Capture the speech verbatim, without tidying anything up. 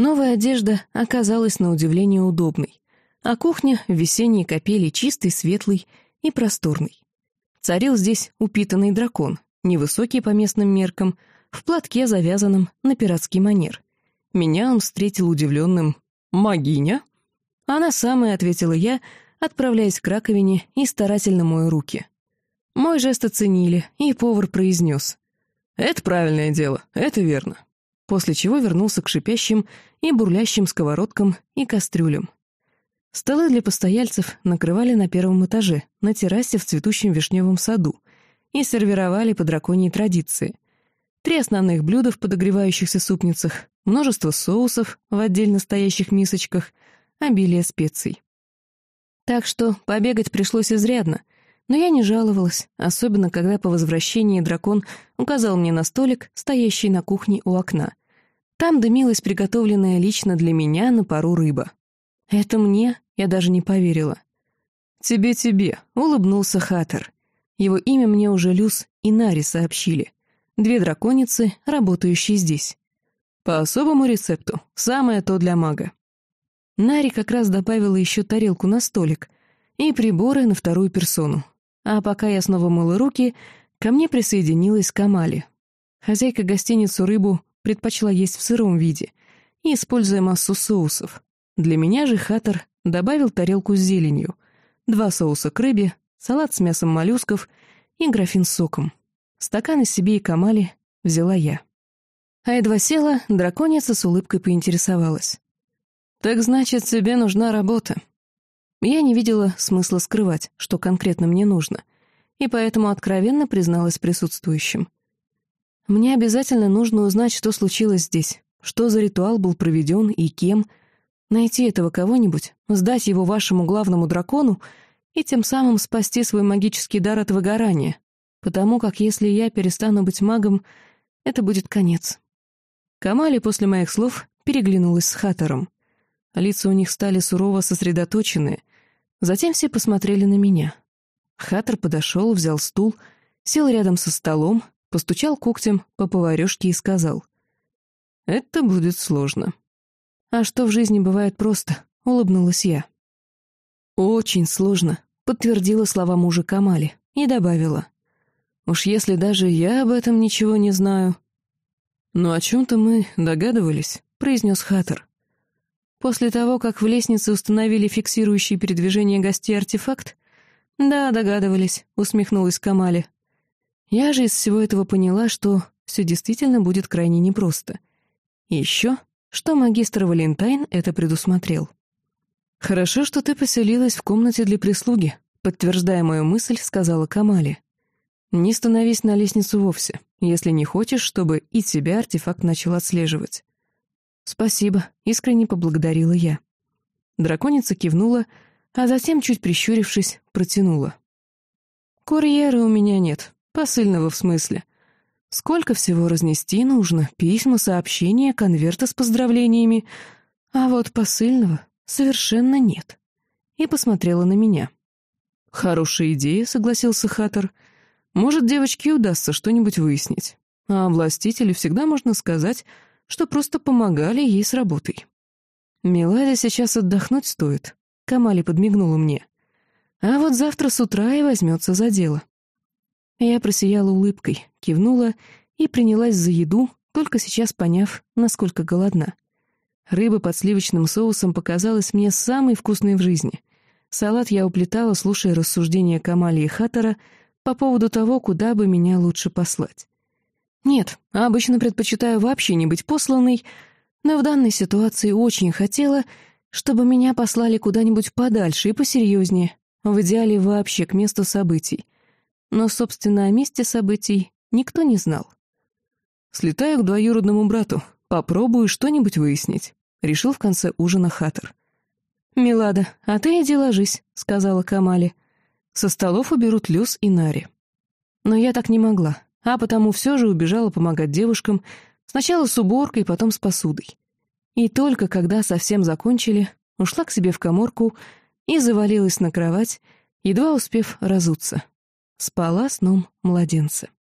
Новая одежда оказалась на удивление удобной, а кухня в весенней капели чистой, светлой и просторной. Царил здесь упитанный дракон, невысокий по местным меркам, в платке, завязанном на пиратский манер. Меня он встретил удивленным «Магиня?» «Она самая», — ответила я, отправляясь к раковине и старательно мою руки. Мой жест оценили, и повар произнес: «Это правильное дело, это верно», после чего вернулся к шипящим и бурлящим сковородкам и кастрюлям. Столы для постояльцев накрывали на первом этаже, на террасе в цветущем вишневом саду, и сервировали по драконьей традиции. Три основных блюда в подогревающихся супницах, множество соусов в отдельно стоящих мисочках, обилие специй. Так что побегать пришлось изрядно, но я не жаловалась, особенно когда по возвращении дракон указал мне на столик, стоящий на кухне у окна. Там дымилась приготовленная лично для меня на пару рыба. «Это мне?» — я даже не поверила. «Тебе-тебе», — улыбнулся Хаттер. Его имя мне уже Люс и Нари сообщили. Две драконицы, работающие здесь. По особому рецепту, самое то для мага. Нари как раз добавила еще тарелку на столик и приборы на вторую персону. А пока я снова мыла руки, ко мне присоединилась Камали. Хозяйка гостиницы рыбу предпочла есть в сыром виде и используя массу соусов. Для меня же Хаттер добавил тарелку с зеленью, два соуса к рыбе, салат с мясом моллюсков и графин с соком. Стаканы себе и Камали взяла я. А едва села, драконица с улыбкой поинтересовалась: «Так значит, тебе нужна работа?» Я не видела смысла скрывать, что конкретно мне нужно, и поэтому откровенно призналась присутствующим. «Мне обязательно нужно узнать, что случилось здесь, что за ритуал был проведен и кем, найти этого кого-нибудь, сдать его вашему главному дракону и тем самым спасти свой магический дар от выгорания, потому как если я перестану быть магом, это будет конец». Камали после моих слов переглянулась с Хаттером. Лица у них стали сурово сосредоточенные, затем все посмотрели на меня. Хаттер подошел, взял стул, сел рядом со столом, постучал когтем по поварёшке и сказал: «Это будет сложно». «А что в жизни бывает просто?» — улыбнулась я. «Очень сложно», — подтвердила слова мужа Камали и добавила: «Уж если даже я об этом ничего не знаю». «Ну о чем-то мы догадывались», — произнес Хаттер. «После того, как в лестнице установили фиксирующий передвижение гостей артефакт?» «Да, догадывались», — усмехнулась Камали. Я же из всего этого поняла, что все действительно будет крайне непросто. И еще, что магистр Валентайн это предусмотрел. «Хорошо, что ты поселилась в комнате для прислуги», — подтверждая мою мысль, сказала Камали. «Не становись на лестницу вовсе, если не хочешь, чтобы и тебя артефакт начал отслеживать». «Спасибо», — искренне поблагодарила я. Драконица кивнула, а затем, чуть прищурившись, протянула. «Курьера у меня нет, посыльного в смысле. Сколько всего разнести нужно, письма, сообщения, конверты с поздравлениями, а вот посыльного совершенно нет». И посмотрела на меня. «Хорошая идея», — согласился Хаттер. «Может, девочке удастся что-нибудь выяснить. А областителю всегда можно сказать, что просто помогали ей с работой». «Меладе сейчас отдохнуть стоит», — Камали подмигнула мне. «А вот завтра с утра и возьмется за дело». Я просияла улыбкой, кивнула и принялась за еду, только сейчас поняв, насколько голодна. Рыба под сливочным соусом показалась мне самой вкусной в жизни. Салат я уплетала, слушая рассуждения Камали и Хаттера по поводу того, куда бы меня лучше послать. Нет, обычно предпочитаю вообще не быть посланной, но в данной ситуации очень хотела, чтобы меня послали куда-нибудь подальше и посерьезнее, в идеале вообще к месту событий. Но, собственно, о месте событий никто не знал. «Слетаю к двоюродному брату, попробую что-нибудь выяснить», — решил в конце ужина Хаттер. «Милада, а ты иди ложись», — сказала Камали. «Со столов уберут Люс и Нари». Но я так не могла, а потому все же убежала помогать девушкам, сначала с уборкой, потом с посудой. И только когда совсем закончили, ушла к себе в каморку и завалилась на кровать, едва успев разуться. Спала сном младенца.